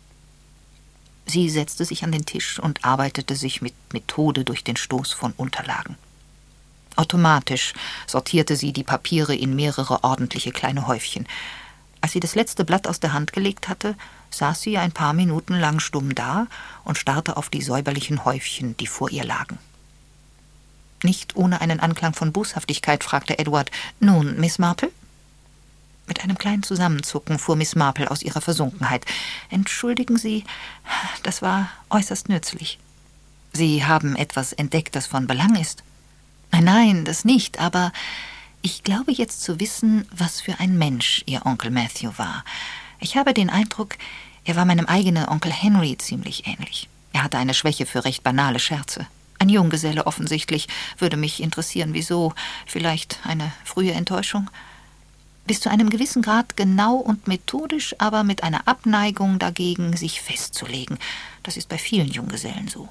[SPEAKER 1] Sie setzte sich an den Tisch und arbeitete sich mit Methode durch den Stoß von Unterlagen. Automatisch sortierte sie die Papiere in mehrere ordentliche kleine Häufchen. Als sie das letzte Blatt aus der Hand gelegt hatte, saß sie ein paar Minuten lang stumm da und starrte auf die säuberlichen Häufchen, die vor ihr lagen. Nicht ohne einen Anklang von Boshaftigkeit fragte Edward: »Nun, Miss Marple?« Mit einem kleinen Zusammenzucken fuhr Miss Marple aus ihrer Versunkenheit. »Entschuldigen Sie, das war äußerst nützlich. Sie haben etwas entdeckt, das von Belang ist?« »Nein, nein, das nicht, aber ich glaube jetzt zu wissen, was für ein Mensch Ihr Onkel Matthew war. Ich habe den Eindruck, er war meinem eigenen Onkel Henry ziemlich ähnlich. Er hatte eine Schwäche für recht banale Scherze. Ein Junggeselle offensichtlich. Würde mich interessieren, wieso. Vielleicht eine frühe Enttäuschung. Bis zu einem gewissen Grad genau und methodisch, aber mit einer Abneigung dagegen, sich festzulegen. Das ist bei vielen Junggesellen so.«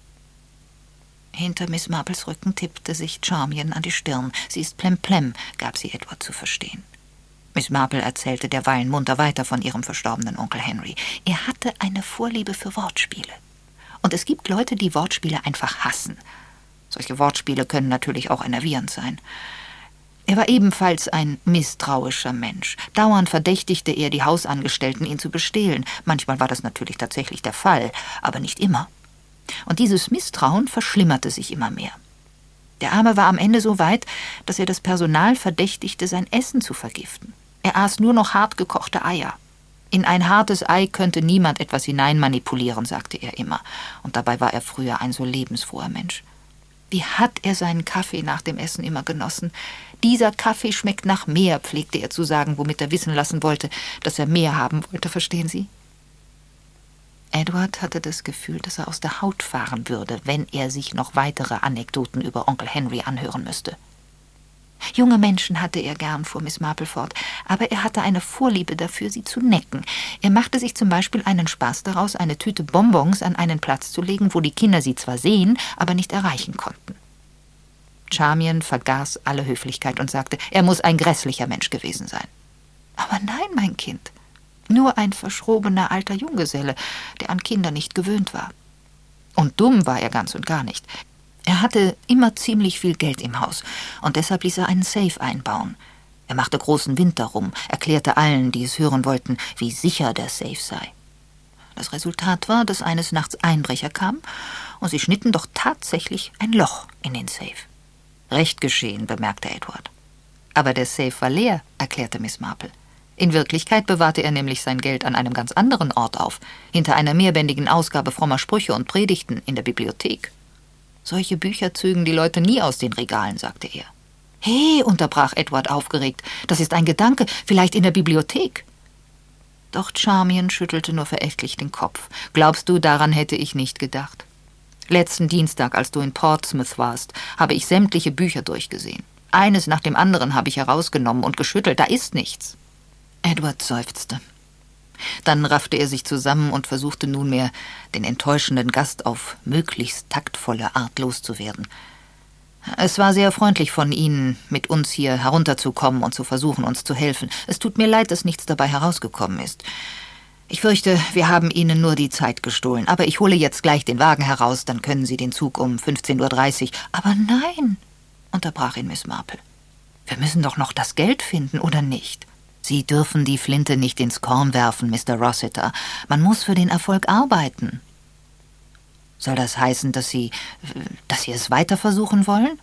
[SPEAKER 1] Hinter Miss Marples Rücken tippte sich Charmian an die Stirn. »Sie ist plemplem«, gab sie Edward zu verstehen. Miss Marple erzählte derweilen munter weiter von ihrem verstorbenen Onkel Henry. Er hatte eine Vorliebe für Wortspiele. Und es gibt Leute, die Wortspiele einfach hassen. Solche Wortspiele können natürlich auch enervierend sein. Er war ebenfalls ein misstrauischer Mensch. Dauernd verdächtigte er die Hausangestellten, ihn zu bestehlen. Manchmal war das natürlich tatsächlich der Fall, aber nicht immer. Und dieses Misstrauen verschlimmerte sich immer mehr. Der Arme war am Ende so weit, dass er das Personal verdächtigte, sein Essen zu vergiften. Er aß nur noch hart gekochte Eier. In ein hartes Ei könnte niemand etwas hineinmanipulieren, sagte er immer. Und dabei war er früher ein so lebensfroher Mensch. Wie hat er seinen Kaffee nach dem Essen immer genossen? »Dieser Kaffee schmeckt nach mehr«, pflegte er zu sagen, womit er wissen lassen wollte, dass er mehr haben wollte, verstehen Sie? Edward hatte das Gefühl, dass er aus der Haut fahren würde, wenn er sich noch weitere Anekdoten über Onkel Henry anhören müsste. Junge Menschen hatte er gern, fuhr Miss Marple fort, aber er hatte eine Vorliebe dafür, sie zu necken. Er machte sich zum Beispiel einen Spaß daraus, eine Tüte Bonbons an einen Platz zu legen, wo die Kinder sie zwar sehen, aber nicht erreichen konnten. Charmian vergaß alle Höflichkeit und sagte, er muss ein grässlicher Mensch gewesen sein. »Aber nein, mein Kind, nur ein verschrobener alter Junggeselle, der an Kinder nicht gewöhnt war. Und dumm war er ganz und gar nicht. Er hatte immer ziemlich viel Geld im Haus, und deshalb ließ er einen Safe einbauen. Er machte großen Wind darum, erklärte allen, die es hören wollten, wie sicher der Safe sei. Das Resultat war, dass eines Nachts Einbrecher kamen, und sie schnitten doch tatsächlich ein Loch in den Safe. »Recht geschehen«, bemerkte Edward. »Aber der Safe war leer«, erklärte Miss Marple. In Wirklichkeit bewahrte er nämlich sein Geld an einem ganz anderen Ort auf, hinter einer mehrbändigen Ausgabe frommer Sprüche und Predigten in der Bibliothek. »Solche Bücher zögen die Leute nie aus den Regalen«, sagte er. »He«, unterbrach Edward aufgeregt, »das ist ein Gedanke, vielleicht in der Bibliothek.« Doch Charmian schüttelte nur verächtlich den Kopf. »Glaubst du, daran hätte ich nicht gedacht? Letzten Dienstag, als du in Portsmouth warst, habe ich sämtliche Bücher durchgesehen. Eines nach dem anderen habe ich herausgenommen und geschüttelt, da ist nichts.« Edward seufzte. Dann raffte er sich zusammen und versuchte nunmehr, den enttäuschenden Gast auf möglichst taktvolle Art loszuwerden. »Es war sehr freundlich von Ihnen, mit uns hier herunterzukommen und zu versuchen, uns zu helfen. Es tut mir leid, dass nichts dabei herausgekommen ist. Ich fürchte, wir haben Ihnen nur die Zeit gestohlen. Aber ich hole jetzt gleich den Wagen heraus, dann können Sie den Zug um fünfzehn Uhr dreißig. »Aber nein«, unterbrach ihn Miss Marple. »Wir müssen doch noch das Geld finden, oder nicht?« »Sie dürfen die Flinte nicht ins Korn werfen, Mister Rossiter. Man muss für den Erfolg arbeiten.« »Soll das heißen, dass Sie, dass Sie es weiter versuchen wollen?«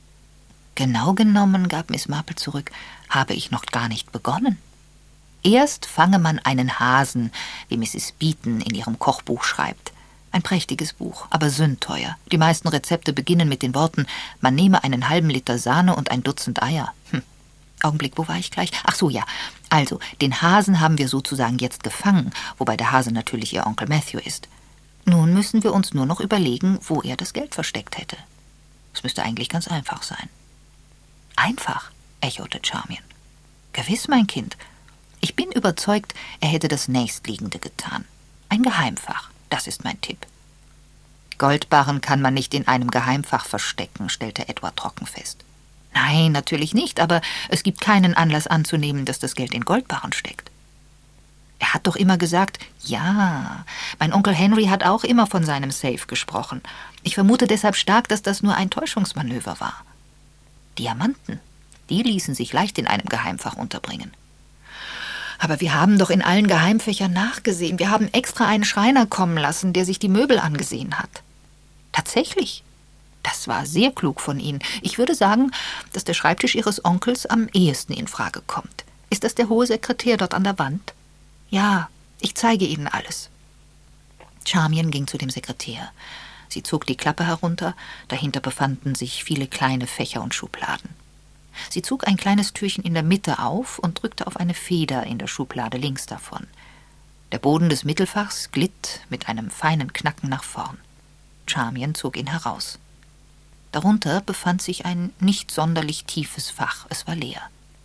[SPEAKER 1] »Genau genommen«, gab Miss Marple zurück, »habe ich noch gar nicht begonnen. Erst fange man einen Hasen, wie Misses Beeton in ihrem Kochbuch schreibt. Ein prächtiges Buch, aber sündteuer. Die meisten Rezepte beginnen mit den Worten, man nehme einen halben Liter Sahne und ein Dutzend Eier. Hm. Augenblick, wo war ich gleich? Ach so, ja. Also, den Hasen haben wir sozusagen jetzt gefangen, wobei der Hase natürlich ihr Onkel Matthew ist. Nun müssen wir uns nur noch überlegen, wo er das Geld versteckt hätte. Es müsste eigentlich ganz einfach sein.« »Einfach«, echote Charmian. »Gewiss, mein Kind. Ich bin überzeugt, er hätte das Nächstliegende getan. Ein Geheimfach, das ist mein Tipp.« Goldbarren kann man nicht in einem Geheimfach verstecken, stellte Edward trocken fest. Nein, natürlich nicht, aber es gibt keinen Anlass anzunehmen, dass das Geld in Goldbarren steckt. Er hat doch immer gesagt, ja, mein Onkel Henry hat auch immer von seinem Safe gesprochen. Ich vermute deshalb stark, dass das nur ein Täuschungsmanöver war. Diamanten, die ließen sich leicht in einem Geheimfach unterbringen. Aber wir haben doch in allen Geheimfächern nachgesehen. Wir haben extra einen Schreiner kommen lassen, der sich die Möbel angesehen hat. Tatsächlich. Das war sehr klug von Ihnen. Ich würde sagen, dass der Schreibtisch Ihres Onkels am ehesten in Frage kommt. Ist das der hohe Sekretär dort an der Wand? Ja, ich zeige Ihnen alles. Charmian ging zu dem Sekretär. Sie zog die Klappe herunter, dahinter befanden sich viele kleine Fächer und Schubladen. Sie zog ein kleines Türchen in der Mitte auf und drückte auf eine Feder in der Schublade links davon. Der Boden des Mittelfachs glitt mit einem feinen Knacken nach vorn. Charmian zog ihn heraus. Darunter befand sich ein nicht sonderlich tiefes Fach. Es war leer.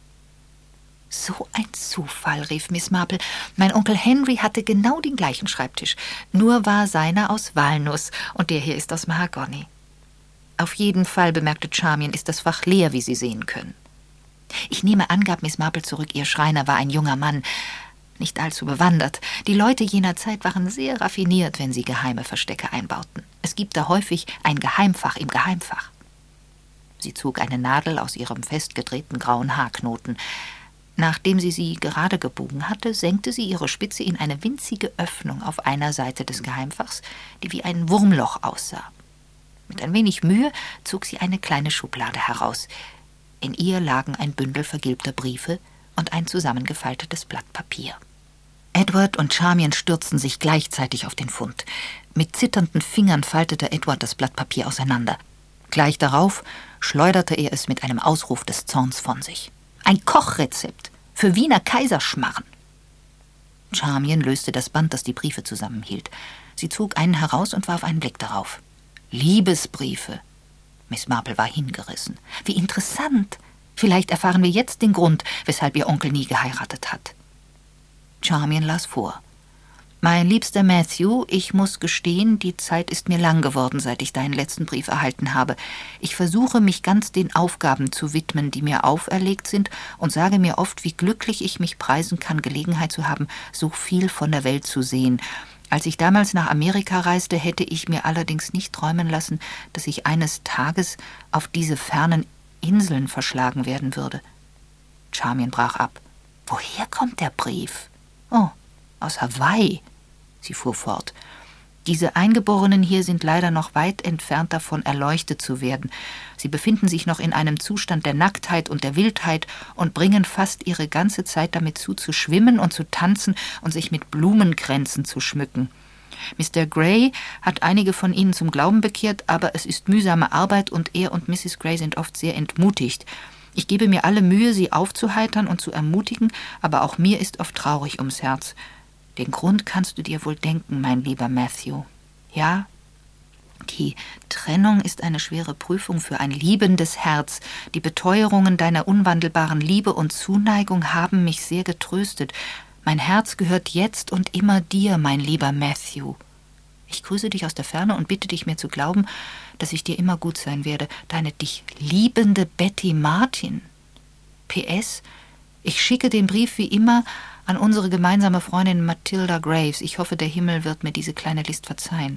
[SPEAKER 1] »So ein Zufall«, rief Miss Marple. »Mein Onkel Henry hatte genau den gleichen Schreibtisch. Nur war seiner aus Walnuss und der hier ist aus Mahagoni.« »Auf jeden Fall«, bemerkte Charmian, »ist das Fach leer, wie Sie sehen können.« »Ich nehme an«, gab Miss Marple zurück, »Ihr Schreiner war ein junger Mann, nicht allzu bewandert. Die Leute jener Zeit waren sehr raffiniert, wenn sie geheime Verstecke einbauten. Es gibt da häufig ein Geheimfach im Geheimfach.« Sie zog eine Nadel aus ihrem festgedrehten grauen Haarknoten. Nachdem sie sie gerade gebogen hatte, senkte sie ihre Spitze in eine winzige Öffnung auf einer Seite des Geheimfachs, die wie ein Wurmloch aussah. Mit ein wenig Mühe zog sie eine kleine Schublade heraus. In ihr lagen ein Bündel vergilbter Briefe und ein zusammengefaltetes Blatt Papier. Edward und Charmian stürzten sich gleichzeitig auf den Fund. Mit zitternden Fingern faltete Edward das Blatt Papier auseinander. Gleich darauf schleuderte er es mit einem Ausruf des Zorns von sich. Ein Kochrezept für Wiener Kaiserschmarren. Charmian löste das Band, das die Briefe zusammenhielt. Sie zog einen heraus und warf einen Blick darauf. Liebesbriefe. Miss Marple war hingerissen. Wie interessant. Vielleicht erfahren wir jetzt den Grund, weshalb Ihr Onkel nie geheiratet hat. Charmian las vor. »Mein liebster Matthew, ich muss gestehen, die Zeit ist mir lang geworden, seit ich deinen letzten Brief erhalten habe. Ich versuche, mich ganz den Aufgaben zu widmen, die mir auferlegt sind, und sage mir oft, wie glücklich ich mich preisen kann, Gelegenheit zu haben, so viel von der Welt zu sehen. Als ich damals nach Amerika reiste, hätte ich mir allerdings nicht träumen lassen, dass ich eines Tages auf diese fernen Inseln verschlagen werden würde.« Charmian brach ab. »Woher kommt der Brief?« »Oh, aus Hawaii«, sie fuhr fort. »Diese Eingeborenen hier sind leider noch weit entfernt davon, erleuchtet zu werden. Sie befinden sich noch in einem Zustand der Nacktheit und der Wildheit und bringen fast ihre ganze Zeit damit zu, zu schwimmen und zu tanzen und sich mit Blumenkränzen zu schmücken. Mister Gray hat einige von ihnen zum Glauben bekehrt, aber es ist mühsame Arbeit und er und Misses Gray sind oft sehr entmutigt. Ich gebe mir alle Mühe, sie aufzuheitern und zu ermutigen, aber auch mir ist oft traurig ums Herz. Den Grund kannst du dir wohl denken, mein lieber Matthew. Ja, die Trennung ist eine schwere Prüfung für ein liebendes Herz. Die Beteuerungen deiner unwandelbaren Liebe und Zuneigung haben mich sehr getröstet. Mein Herz gehört jetzt und immer dir, mein lieber Matthew. Ich grüße dich aus der Ferne und bitte dich, mir zu glauben, dass ich dir immer gut sein werde. Deine dich liebende Betty Martin. P S. Ich schicke den Brief wie immer an unsere gemeinsame Freundin Matilda Graves. Ich hoffe, der Himmel wird mir diese kleine List verzeihen.«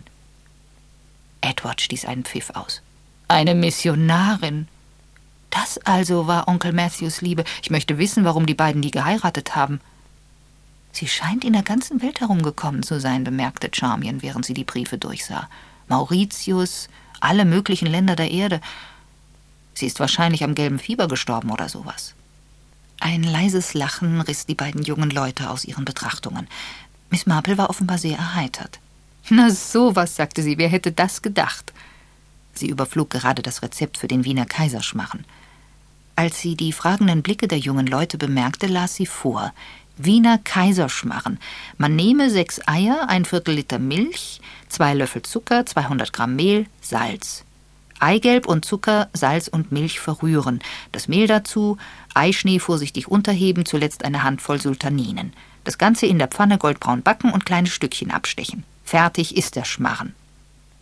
[SPEAKER 1] Edward stieß einen Pfiff aus. »Eine Missionarin! Das also war Onkel Matthews Liebe. Ich möchte wissen, warum die beiden nie geheiratet haben.« »Sie scheint in der ganzen Welt herumgekommen zu sein«, bemerkte Charmian, während sie die Briefe durchsah. »Mauritius, alle möglichen Länder der Erde. Sie ist wahrscheinlich am gelben Fieber gestorben oder sowas.« Ein leises Lachen riss die beiden jungen Leute aus ihren Betrachtungen. Miss Marple war offenbar sehr erheitert. »Na sowas«, sagte sie, »wer hätte das gedacht?« Sie überflog gerade das Rezept für den Wiener Kaiserschmarren. Als sie die fragenden Blicke der jungen Leute bemerkte, las sie vor. Wiener Kaiserschmarren. Man nehme sechs Eier, ein Viertel Liter Milch, zwei Löffel Zucker, zweihundert Gramm Mehl, Salz. Eigelb und Zucker, Salz und Milch verrühren. Das Mehl dazu, Eischnee vorsichtig unterheben, zuletzt eine Handvoll Sultaninen. Das Ganze in der Pfanne goldbraun backen und kleine Stückchen abstechen. Fertig ist der Schmarren.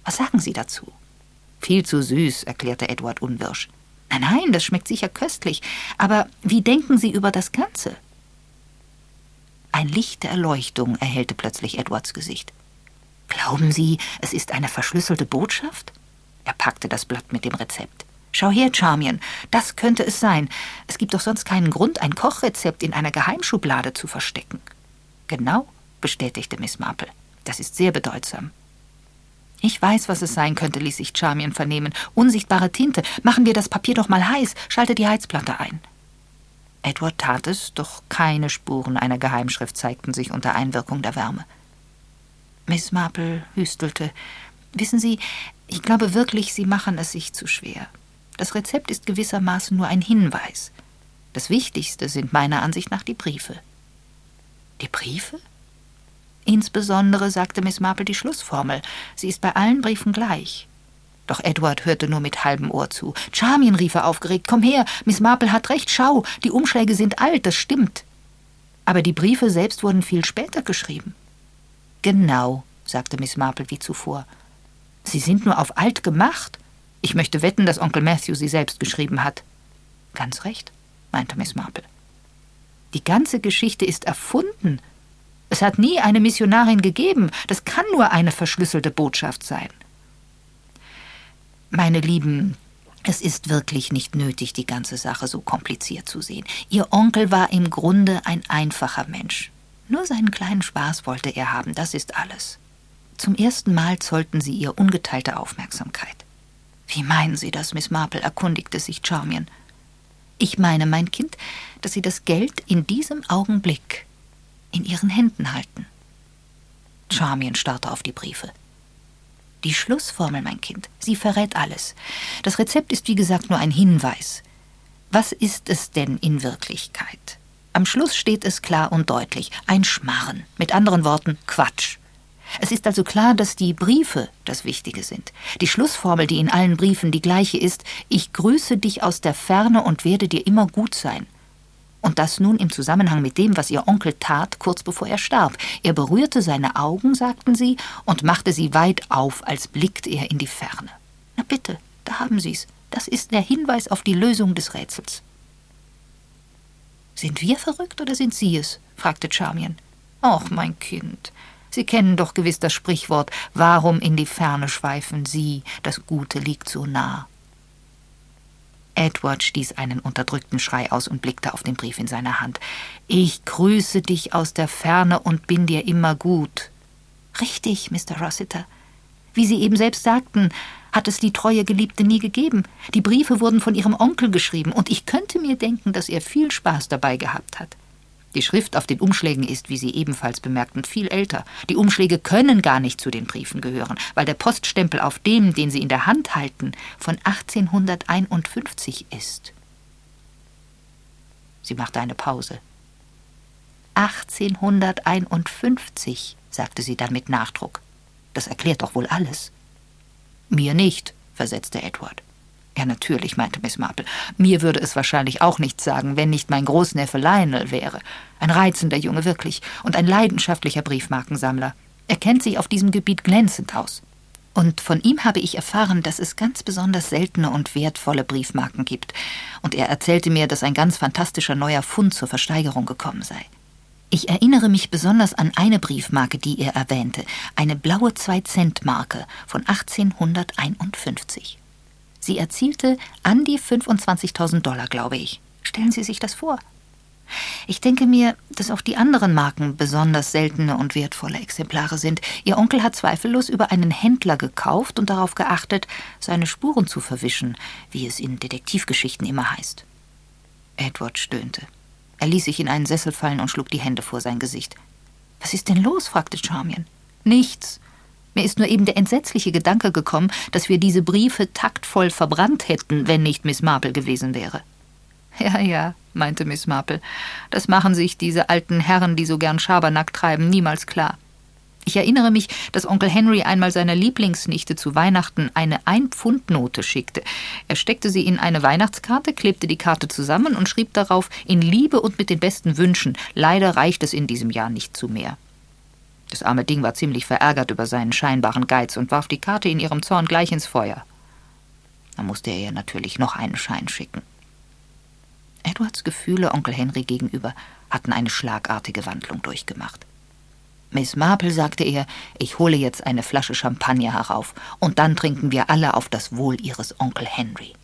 [SPEAKER 1] Was sagen Sie dazu?« »Viel zu süß«, erklärte Edward unwirsch. »Nein, nein, das schmeckt sicher köstlich. Aber wie denken Sie über das Ganze?« Ein Licht der Erleuchtung erhellte plötzlich Edwards Gesicht. »Glauben Sie, es ist eine verschlüsselte Botschaft?« Er packte das Blatt mit dem Rezept. »Schau her, Charmian, das könnte es sein. Es gibt doch sonst keinen Grund, ein Kochrezept in einer Geheimschublade zu verstecken.« »Genau«, bestätigte Miss Marple. »Das ist sehr bedeutsam.« »Ich weiß, was es sein könnte«, ließ sich Charmian vernehmen. »Unsichtbare Tinte. Machen wir das Papier doch mal heiß. Schalte die Heizplatte ein.« Edward tat es, doch keine Spuren einer Geheimschrift zeigten sich unter Einwirkung der Wärme. Miss Marple hüstelte. »Wissen Sie, ich glaube wirklich, Sie machen es sich zu schwer. Das Rezept ist gewissermaßen nur ein Hinweis. Das Wichtigste sind meiner Ansicht nach die Briefe.« »Die Briefe?« »Insbesondere«, sagte Miss Marple, »die Schlussformel. Sie ist bei allen Briefen gleich.« Doch Edward hörte nur mit halbem Ohr zu. »Charmian«, rief er aufgeregt, »komm her, Miss Marple hat recht, schau, die Umschläge sind alt, das stimmt.« »Aber die Briefe selbst wurden viel später geschrieben.« »Genau«, sagte Miss Marple wie zuvor. »Sie sind nur auf alt gemacht. Ich möchte wetten, dass Onkel Matthew sie selbst geschrieben hat.« »Ganz recht«, meinte Miss Marple. »Die ganze Geschichte ist erfunden. Es hat nie eine Missionarin gegeben. Das kann nur eine verschlüsselte Botschaft sein.« »Meine Lieben, es ist wirklich nicht nötig, die ganze Sache so kompliziert zu sehen. Ihr Onkel war im Grunde ein einfacher Mensch. Nur seinen kleinen Spaß wollte er haben, das ist alles.« Zum ersten Mal zollten sie ihr ungeteilte Aufmerksamkeit. »Wie meinen Sie das, Miss Marple?« erkundigte sich Charmian. »Ich meine, mein Kind, dass Sie das Geld in diesem Augenblick in Ihren Händen halten.« Charmian starrte auf die Briefe. »Die Schlussformel, mein Kind, sie verrät alles. Das Rezept ist wie gesagt nur ein Hinweis. Was ist es denn in Wirklichkeit? Am Schluss steht es klar und deutlich, ein Schmarren, mit anderen Worten Quatsch. Es ist also klar, dass die Briefe das Wichtige sind. Die Schlussformel, die in allen Briefen die gleiche ist, ich grüße dich aus der Ferne und werde dir immer gut sein. Und das nun im Zusammenhang mit dem, was ihr Onkel tat, kurz bevor er starb. Er berührte seine Augen, sagten sie, und machte sie weit auf, als blickte er in die Ferne. Na bitte, da haben Sie's. Das ist der Hinweis auf die Lösung des Rätsels.« »Sind wir verrückt oder sind Sie es?« fragte Charmian. »Och, mein Kind, Sie kennen doch gewiss das Sprichwort, warum in die Ferne schweifen Sie, das Gute liegt so nah.« Edward stieß einen unterdrückten Schrei aus und blickte auf den Brief in seiner Hand. »Ich grüße dich aus der Ferne und bin dir immer gut.« »Richtig, Mister Rossiter. Wie Sie eben selbst sagten, hat es die treue Geliebte nie gegeben. Die Briefe wurden von Ihrem Onkel geschrieben, und ich könnte mir denken, dass er viel Spaß dabei gehabt hat. Die Schrift auf den Umschlägen ist, wie Sie ebenfalls bemerkten, viel älter. Die Umschläge können gar nicht zu den Briefen gehören, weil der Poststempel auf dem, den Sie in der Hand halten, von achtzehnhunderteinundfünfzig ist.« Sie machte eine Pause. achtzehnhunderteinundfünfzig, sagte sie dann mit Nachdruck. »Das erklärt doch wohl alles.« »Mir nicht«, versetzte Edward. »Ja, natürlich«, meinte Miss Marple. »Mir würde es wahrscheinlich auch nichts sagen, wenn nicht mein Großneffe Lionel wäre. Ein reizender Junge, wirklich, und ein leidenschaftlicher Briefmarkensammler. Er kennt sich auf diesem Gebiet glänzend aus. Und von ihm habe ich erfahren, dass es ganz besonders seltene und wertvolle Briefmarken gibt. Und er erzählte mir, dass ein ganz fantastischer neuer Fund zur Versteigerung gekommen sei. Ich erinnere mich besonders an eine Briefmarke, die er erwähnte, eine blaue zwei-Cent-Marke von achtzehnhunderteinundfünfzig. Sie erzielte an die fünfundzwanzigtausend Dollar, glaube ich. Stellen Sie sich das vor. Ich denke mir, dass auch die anderen Marken besonders seltene und wertvolle Exemplare sind. Ihr Onkel hat zweifellos über einen Händler gekauft und darauf geachtet, seine Spuren zu verwischen, wie es in Detektivgeschichten immer heißt.« Edward stöhnte. Er ließ sich in einen Sessel fallen und schlug die Hände vor sein Gesicht. »Was ist denn los?« fragte Charmian. »Nichts. Mir ist nur eben der entsetzliche Gedanke gekommen, dass wir diese Briefe taktvoll verbrannt hätten, wenn nicht Miss Marple gewesen wäre.« »Ja, ja«, meinte Miss Marple, ‹das machen sich diese alten Herren, die so gern Schabernack treiben, niemals klar. Ich erinnere mich, dass Onkel Henry einmal seiner Lieblingsnichte zu Weihnachten eine Ein-Pfund-Note schickte. Er steckte sie in eine Weihnachtskarte, klebte die Karte zusammen und schrieb darauf, in Liebe und mit den besten Wünschen. Leider reicht es in diesem Jahr nicht zu mehr.« Das arme Ding war ziemlich verärgert über seinen scheinbaren Geiz und warf die Karte in ihrem Zorn gleich ins Feuer. Da musste er ihr natürlich noch einen Schein schicken. Edwards Gefühle Onkel Henry gegenüber hatten eine schlagartige Wandlung durchgemacht. Miss Marple, sagte er, ich hole jetzt eine Flasche Champagner herauf, und dann trinken wir alle auf das Wohl Ihres Onkel Henry.